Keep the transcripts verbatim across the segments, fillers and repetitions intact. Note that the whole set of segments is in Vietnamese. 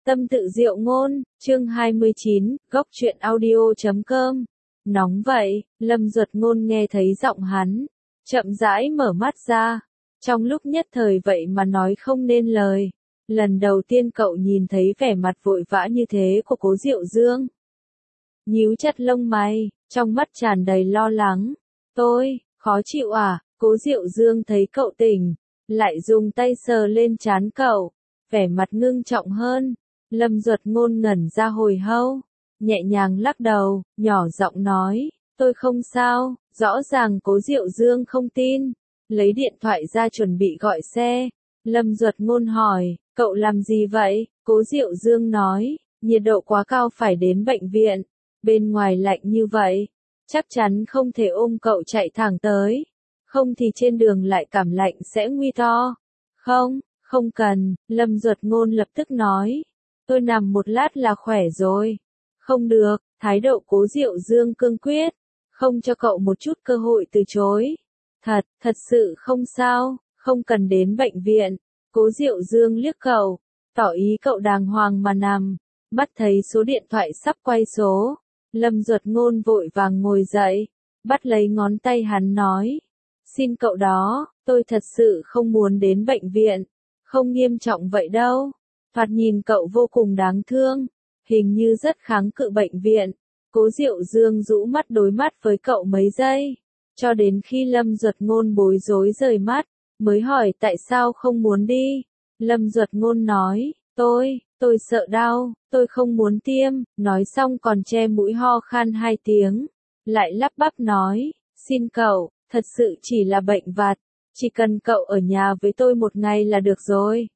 Tâm tự diệu ngôn, chương hai mươi chín, góc truyện audio chấm com. Nóng vậy, Lâm Duật Ngôn nghe thấy giọng hắn, chậm rãi mở mắt ra, trong lúc nhất thời vậy mà nói không nên lời. Lần đầu tiên cậu nhìn thấy vẻ mặt vội vã như thế của Cố Diệu Dương. Nhíu chặt lông mày, trong mắt tràn đầy lo lắng. Tôi, khó chịu à? Cố Diệu Dương thấy cậu tỉnh, lại dùng tay sờ lên trán cậu, vẻ mặt ngưng trọng hơn. Lâm Duật Ngôn ngẩn ra hồi lâu, nhẹ nhàng lắc đầu, nhỏ giọng nói, tôi không sao. Rõ ràng Cố Diệu Dương không tin, lấy điện thoại ra chuẩn bị gọi xe. Lâm Duật Ngôn hỏi, cậu làm gì vậy? Cố Diệu Dương nói, nhiệt độ quá cao phải đến bệnh viện, bên ngoài lạnh như vậy, chắc chắn không thể ôm cậu chạy thẳng tới, không thì trên đường lại cảm lạnh sẽ nguy to. Không, không cần, Lâm Duật Ngôn lập tức nói, tôi nằm một lát là khỏe rồi. Không được, thái độ Cố Diệu Dương cương quyết, không cho cậu một chút cơ hội từ chối. Thật, thật sự không sao, không cần đến bệnh viện. Cố Diệu Dương liếc cậu, tỏ ý cậu đàng hoàng mà nằm. Mắt thấy số điện thoại sắp quay số, Lâm Duật Ngôn vội vàng ngồi dậy, bắt lấy ngón tay hắn nói, xin cậu đó, tôi thật sự không muốn đến bệnh viện, không nghiêm trọng vậy đâu. Thoạt nhìn cậu vô cùng đáng thương, hình như rất kháng cự bệnh viện. Cố Diệu Dương rũ mắt đối mắt với cậu mấy giây, cho đến khi Lâm Duật Ngôn bối rối rời mắt, mới hỏi tại sao không muốn đi. Lâm Duật Ngôn nói, tôi, tôi sợ đau, tôi không muốn tiêm, nói xong còn che mũi ho khan hai tiếng, lại lắp bắp nói, xin cậu, thật sự chỉ là bệnh vặt, chỉ cần cậu ở nhà với tôi một ngày là được rồi.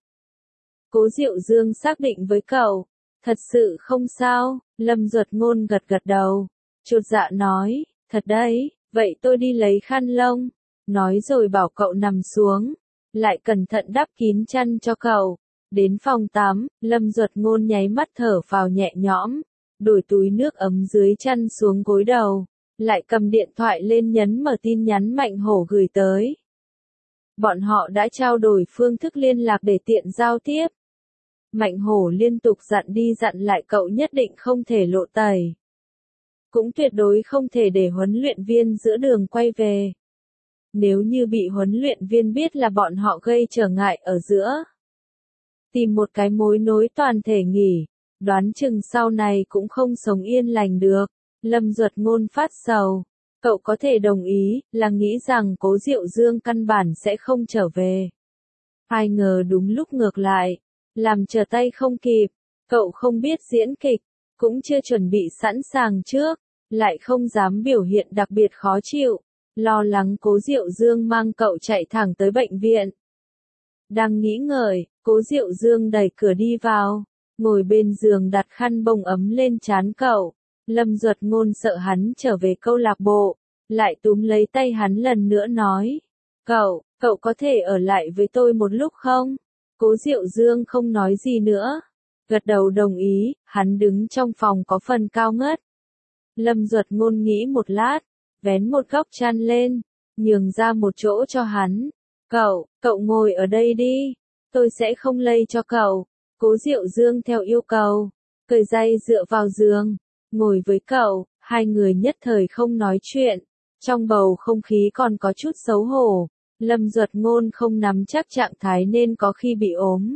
Cố Diệu Dương xác định với cậu, thật sự không sao. Lâm Duật Ngôn gật gật đầu, chột dạ nói, thật đấy, vậy tôi đi lấy khăn lông, nói rồi bảo cậu nằm xuống, lại cẩn thận đắp kín chăn cho cậu. Đến phòng tắm, Lâm Duật Ngôn nháy mắt thở phào nhẹ nhõm, đổi túi nước ấm dưới chăn xuống gối đầu, lại cầm điện thoại lên nhấn mở tin nhắn Mạnh Hổ gửi tới. Bọn họ đã trao đổi phương thức liên lạc để tiện giao tiếp. Mạnh Hổ liên tục dặn đi dặn lại cậu nhất định không thể lộ tẩy. Cũng tuyệt đối không thể để huấn luyện viên giữa đường quay về. Nếu như bị huấn luyện viên biết là bọn họ gây trở ngại ở giữa, tìm một cái mối nối toàn thể nghỉ, đoán chừng sau này cũng không sống yên lành được. Lâm Duật Ngôn phát sầu, cậu có thể đồng ý, là nghĩ rằng Cố Diệu Dương căn bản sẽ không trở về. Ai ngờ đúng lúc ngược lại, làm trở tay không kịp, cậu không biết diễn kịch, cũng chưa chuẩn bị sẵn sàng trước, lại không dám biểu hiện đặc biệt khó chịu, lo lắng Cố Diệu Dương mang cậu chạy thẳng tới bệnh viện. Đang nghĩ ngợi, Cố Diệu Dương đẩy cửa đi vào, ngồi bên giường đặt khăn bông ấm lên trán cậu. Lâm Duật Ngôn sợ hắn trở về câu lạc bộ, lại túm lấy tay hắn lần nữa nói, cậu, cậu có thể ở lại với tôi một lúc không? Cố Diệu Dương không nói gì nữa, gật đầu đồng ý. Hắn đứng trong phòng có phần cao ngất. Lâm Duật Ngôn nghĩ một lát, vén một góc chăn lên, nhường ra một chỗ cho hắn. Cậu, cậu ngồi ở đây đi, tôi sẽ không lây cho cậu. Cố Diệu Dương theo yêu cầu, cởi giày dựa vào giường, ngồi với cậu. Hai người nhất thời không nói chuyện, trong bầu không khí còn có chút xấu hổ. Lâm Duật Ngôn không nắm chắc trạng thái nên có khi bị ốm.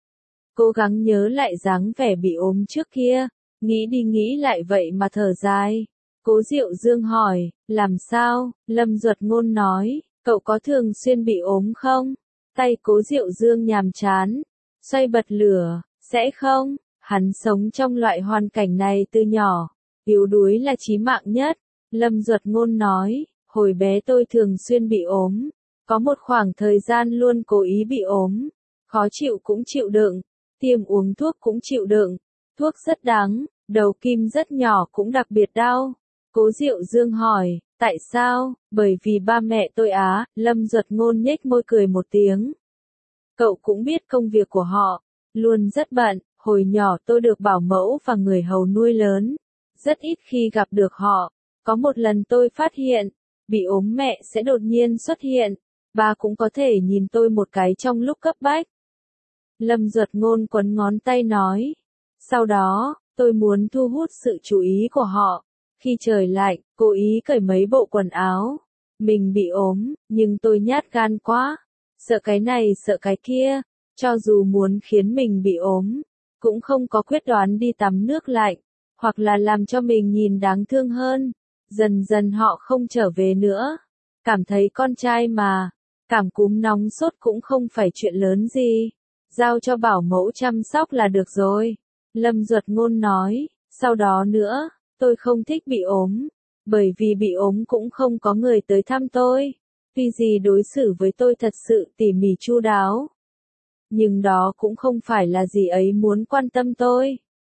Cố gắng nhớ lại dáng vẻ bị ốm trước kia, nghĩ đi nghĩ lại vậy mà thở dài. Cố Diệu Dương hỏi, làm sao? Lâm Duật Ngôn nói, cậu có thường xuyên bị ốm không? Tay Cố Diệu Dương nhàm chán, xoay bật lửa, sẽ không? Hắn sống trong loại hoàn cảnh này từ nhỏ, yếu đuối là chí mạng nhất. Lâm Duật Ngôn nói, hồi bé tôi thường xuyên bị ốm. Có một khoảng thời gian luôn cố ý bị ốm, khó chịu cũng chịu đựng, tiêm uống thuốc cũng chịu đựng, thuốc rất đắng, đầu kim rất nhỏ cũng đặc biệt đau. Cố Diệu Dương hỏi, tại sao? Bởi vì ba mẹ tôi á. Lâm Duật Ngôn nhếch môi cười một tiếng. Cậu cũng biết công việc của họ, luôn rất bận, hồi nhỏ tôi được bảo mẫu và người hầu nuôi lớn, rất ít khi gặp được họ. Có một lần tôi phát hiện, bị ốm mẹ sẽ đột nhiên xuất hiện. Ba cũng có thể nhìn tôi một cái trong lúc cấp bách. Lâm Duật Ngôn quấn ngón tay nói, Sau đó, tôi muốn thu hút sự chú ý của họ. Khi trời lạnh, cố ý cởi mấy bộ quần áo. Mình bị ốm, nhưng tôi nhát gan quá. Sợ cái này sợ cái kia. Cho dù muốn khiến mình bị ốm, cũng không có quyết đoán đi tắm nước lạnh. Hoặc là làm cho mình nhìn đáng thương hơn. Dần dần họ không trở về nữa. Cảm thấy con trai mà. Cảm cúm nóng sốt cũng không phải chuyện lớn gì. Giao cho bảo mẫu chăm sóc là được rồi. Lâm Duật Ngôn nói. Sau đó nữa, tôi không thích bị ốm. Bởi vì bị ốm cũng không có người tới thăm tôi. Tuy gì đối xử với tôi thật sự tỉ mỉ chu đáo. Nhưng đó cũng không phải là gì ấy muốn quan tâm tôi.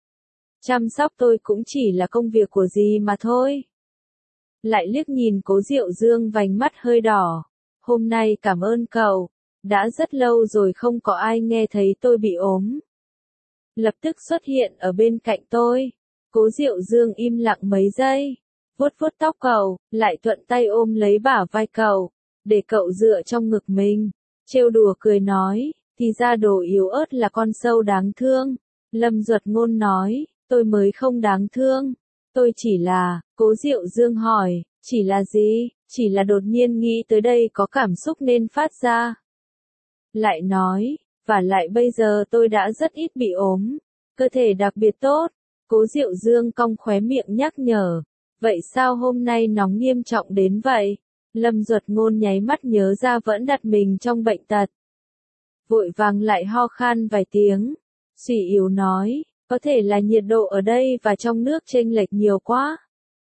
Chăm sóc tôi cũng chỉ là công việc của dì mà thôi. Lại liếc nhìn Cố Diệu Dương vành mắt hơi đỏ. Hôm nay cảm ơn cậu. Đã rất lâu rồi không có ai nghe thấy tôi bị ốm. Lập tức xuất hiện ở bên cạnh tôi. Cố Diệu Dương im lặng mấy giây. Vuốt vuốt tóc cậu, lại thuận tay ôm lấy bả vai cậu. Để cậu dựa trong ngực mình. Trêu đùa cười nói. Thì ra đồ yếu ớt là con sâu đáng thương. Lâm Duật Ngôn nói. Tôi mới không đáng thương. Tôi chỉ là, Cố Diệu Dương hỏi, chỉ là gì? Chỉ là đột nhiên nghĩ tới đây có cảm xúc nên phát ra. Lại nói, và lại bây giờ tôi đã rất ít bị ốm. Cơ thể đặc biệt tốt. Cố Diệu Dương cong khóe miệng nhắc nhở. Vậy sao hôm nay nóng nghiêm trọng đến vậy? Lâm Duật Ngôn nháy mắt nhớ ra vẫn đặt mình trong bệnh tật. Vội vàng lại ho khan vài tiếng. Suy yếu nói. Có thể là nhiệt độ ở đây và trong nước chênh lệch nhiều quá.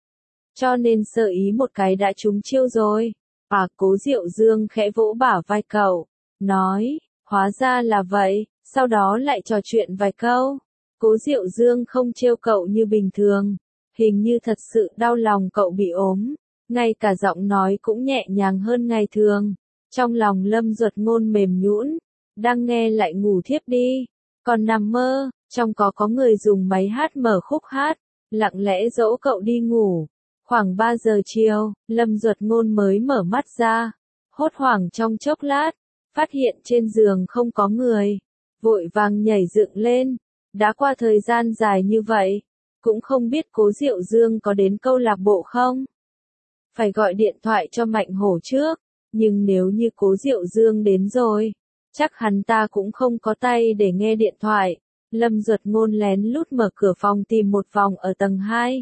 Cho nên sơ ý một cái đã trúng chiêu rồi. À, Cố Diệu Dương khẽ vỗ bả vai cậu. Nói, hóa ra là vậy, sau đó lại trò chuyện vài câu. Cố Diệu Dương không trêu cậu như bình thường. Hình như thật sự đau lòng cậu bị ốm. Ngay cả giọng nói cũng nhẹ nhàng hơn ngày thường. Trong lòng Lâm Duật Ngôn mềm nhũn. Đang nghe lại ngủ thiếp đi. Còn nằm mơ. Trong có có người dùng máy hát mở khúc hát, lặng lẽ dỗ cậu đi ngủ. Khoảng ba giờ chiều, Lâm Duật Ngôn mới mở mắt ra. Hốt hoảng trong chốc lát, phát hiện trên giường không có người. Vội vàng nhảy dựng lên. Đã qua thời gian dài như vậy, cũng không biết Cố Diệu Dương có đến câu lạc bộ không? Phải gọi điện thoại cho Mạnh Hổ trước. Nhưng nếu như Cố Diệu Dương đến rồi, chắc hắn ta cũng không có tay để nghe điện thoại. Lâm Duật Ngôn lén lút mở cửa phòng tìm một vòng ở tầng hai.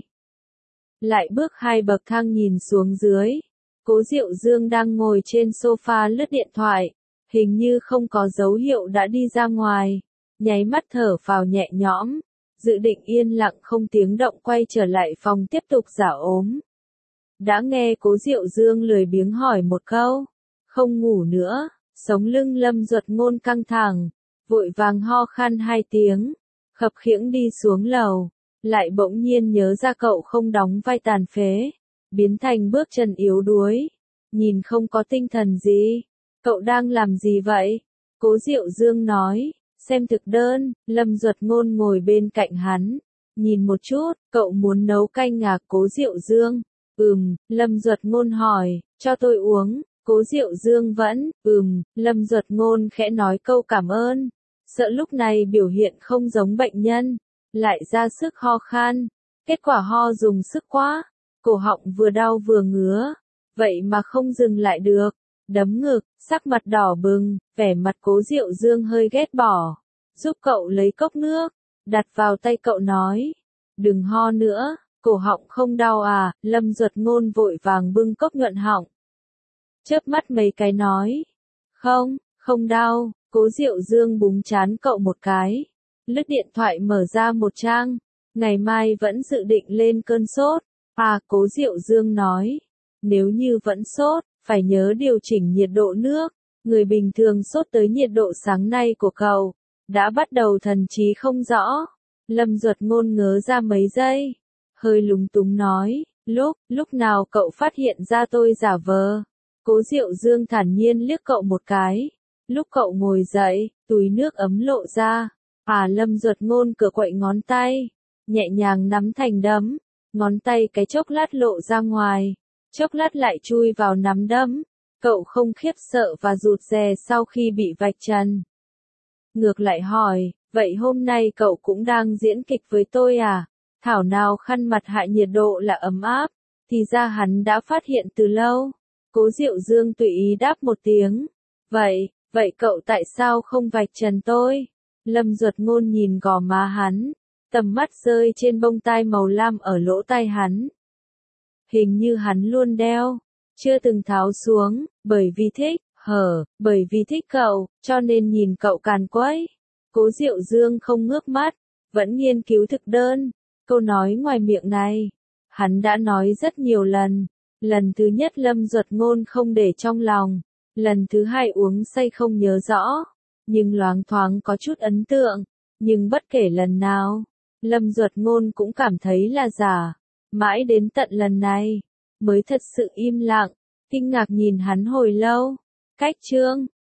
Lại bước hai bậc thang nhìn xuống dưới. Cố Diệu Dương đang ngồi trên sofa lướt điện thoại. Hình như không có dấu hiệu đã đi ra ngoài. Nháy mắt thở phào nhẹ nhõm. Dự định yên lặng không tiếng động quay trở lại phòng tiếp tục giả ốm. Đã nghe Cố Diệu Dương lười biếng hỏi một câu. Không ngủ nữa. Sống lưng Lâm Duật Ngôn căng thẳng. Vội vàng ho khan hai tiếng, khập khiễng đi xuống lầu, lại bỗng nhiên nhớ ra cậu không đóng vai tàn phế, biến thành bước chân yếu đuối, nhìn không có tinh thần gì. Cậu đang làm gì vậy? Cố Diệu Dương nói, xem thực đơn. Lâm Duật Ngôn ngồi bên cạnh hắn, nhìn một chút. Cậu muốn nấu canh à? Cố Diệu Dương, ừm. Lâm Duật Ngôn hỏi, cho tôi uống. Cố Diệu Dương vẫn, ừm. Lâm Duật Ngôn khẽ nói câu cảm ơn. Sợ lúc này biểu hiện không giống bệnh nhân, lại ra sức ho khan. Kết quả ho dùng sức quá, cổ họng vừa đau vừa ngứa, vậy mà không dừng lại được. Đấm ngực, sắc mặt đỏ bừng, vẻ mặt Cố Diệu Dương hơi ghét bỏ. Giúp cậu lấy cốc nước, đặt vào tay cậu nói. Đừng ho nữa, cổ họng không đau à? Lâm Duật Ngôn vội vàng bưng cốc nhuận họng. Chớp mắt mấy cái nói. Không, không đau. Cố Diệu Dương búng trán cậu một cái. Lướt điện thoại mở ra một trang. Ngày mai vẫn dự định lên cơn sốt. À, Cố Diệu Dương nói. Nếu như vẫn sốt, phải nhớ điều chỉnh nhiệt độ nước. Người bình thường sốt tới nhiệt độ sáng nay của cậu. Đã bắt đầu thần trí không rõ. Lâm Duật Ngôn ngớ ra mấy giây. Hơi lúng túng nói. Lúc, lúc nào cậu phát hiện ra tôi giả vờ? Cố Diệu Dương thản nhiên liếc cậu một cái. Lúc cậu ngồi dậy, túi nước ấm lộ ra. À, Lâm Duật Ngôn cựa quậy ngón tay, nhẹ nhàng nắm thành đấm. Ngón tay cái chốc lát lộ ra ngoài, chốc lát lại chui vào nắm đấm. Cậu không khiếp sợ và rụt rè sau khi bị vạch trần. Ngược lại hỏi, vậy hôm nay cậu cũng đang diễn kịch với tôi à? Thảo nào khăn mặt hạ nhiệt độ là ấm áp, thì ra hắn đã phát hiện từ lâu. Cố Diệu Dương tùy ý đáp một tiếng. Vậy, vậy cậu tại sao không vạch trần tôi? Lâm Duật Ngôn nhìn gò má hắn, tầm mắt rơi trên bông tai màu lam ở lỗ tai hắn. Hình như hắn luôn đeo, chưa từng tháo xuống, bởi vì thích, hở, bởi vì thích cậu, cho nên nhìn cậu càn quấy. Cố Diệu Dương không ngước mắt, vẫn nghiên cứu thực đơn. Câu nói ngoài miệng này, hắn đã nói rất nhiều lần. Lần thứ nhất Lâm Duật Ngôn không để trong lòng, lần thứ hai uống say không nhớ rõ, nhưng loáng thoáng có chút ấn tượng. Nhưng bất kể lần nào, Lâm Duật Ngôn cũng cảm thấy là giả. Mãi đến tận lần này, mới thật sự im lặng, kinh ngạc nhìn hắn hồi lâu. Cách chương